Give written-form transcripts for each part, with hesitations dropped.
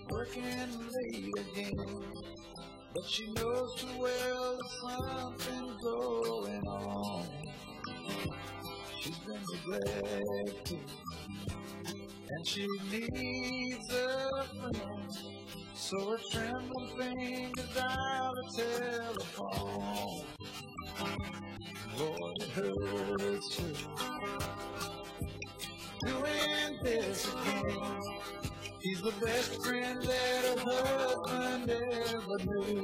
working late again, but she knows too well that something's going on. She's been neglected, and she needs a friend, so her trembling fingers dial the telephone. Lord, it hurts her doing this again. He's the best friend that her husband ever knew.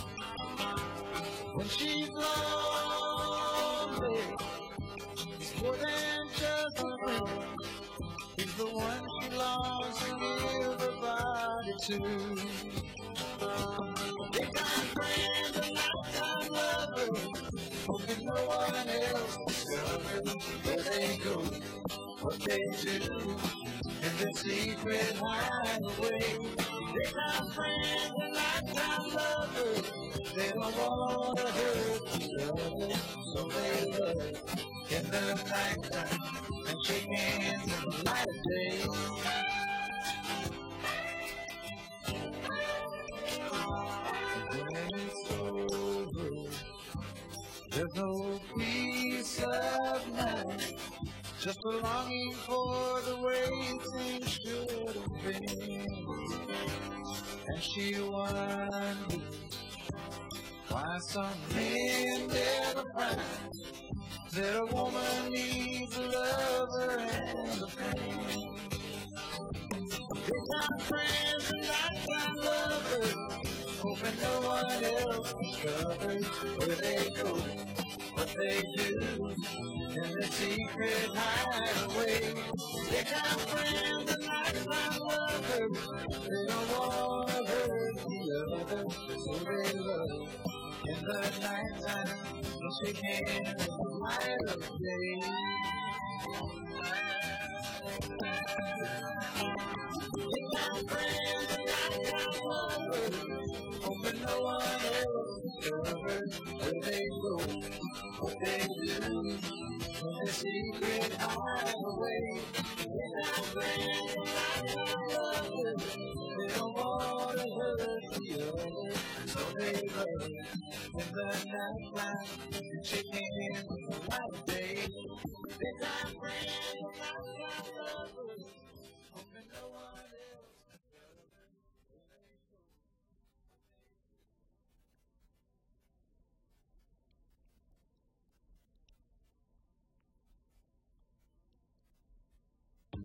When she's lonely, he's more than just a friend. He's the one she longs to give her body to. Big time friend, a lifetime lover, hoping no one else discovers where they go, what they do, and their secret hideaway. Big time friend, a lifetime lover, they don't want to hurt each other, so they love in the nighttime and shake hands in the light of day. When it's over, there's no peace of mind, just a longing for the way things should have been. And she wonders why some men never find that a woman needs a lover and a friend. Big time friends and lifetime lovers, hoping no one else discovers where they go, what they do, and their secret hideaway. Big time friends and lifetime lovers, they don't want to hurt the other, so they love in the nighttime. They'll shake hands in the light of day. Big time friends and lifetime lovers, hoping no one else discovers where they go, what they do, and their secret hideaway. Big time friends and lifetime lovers, they don't want to hurt the other, so they love in the nighttime and shake hands in the light of day. Big time friends and lifetime lovers, hoping no one else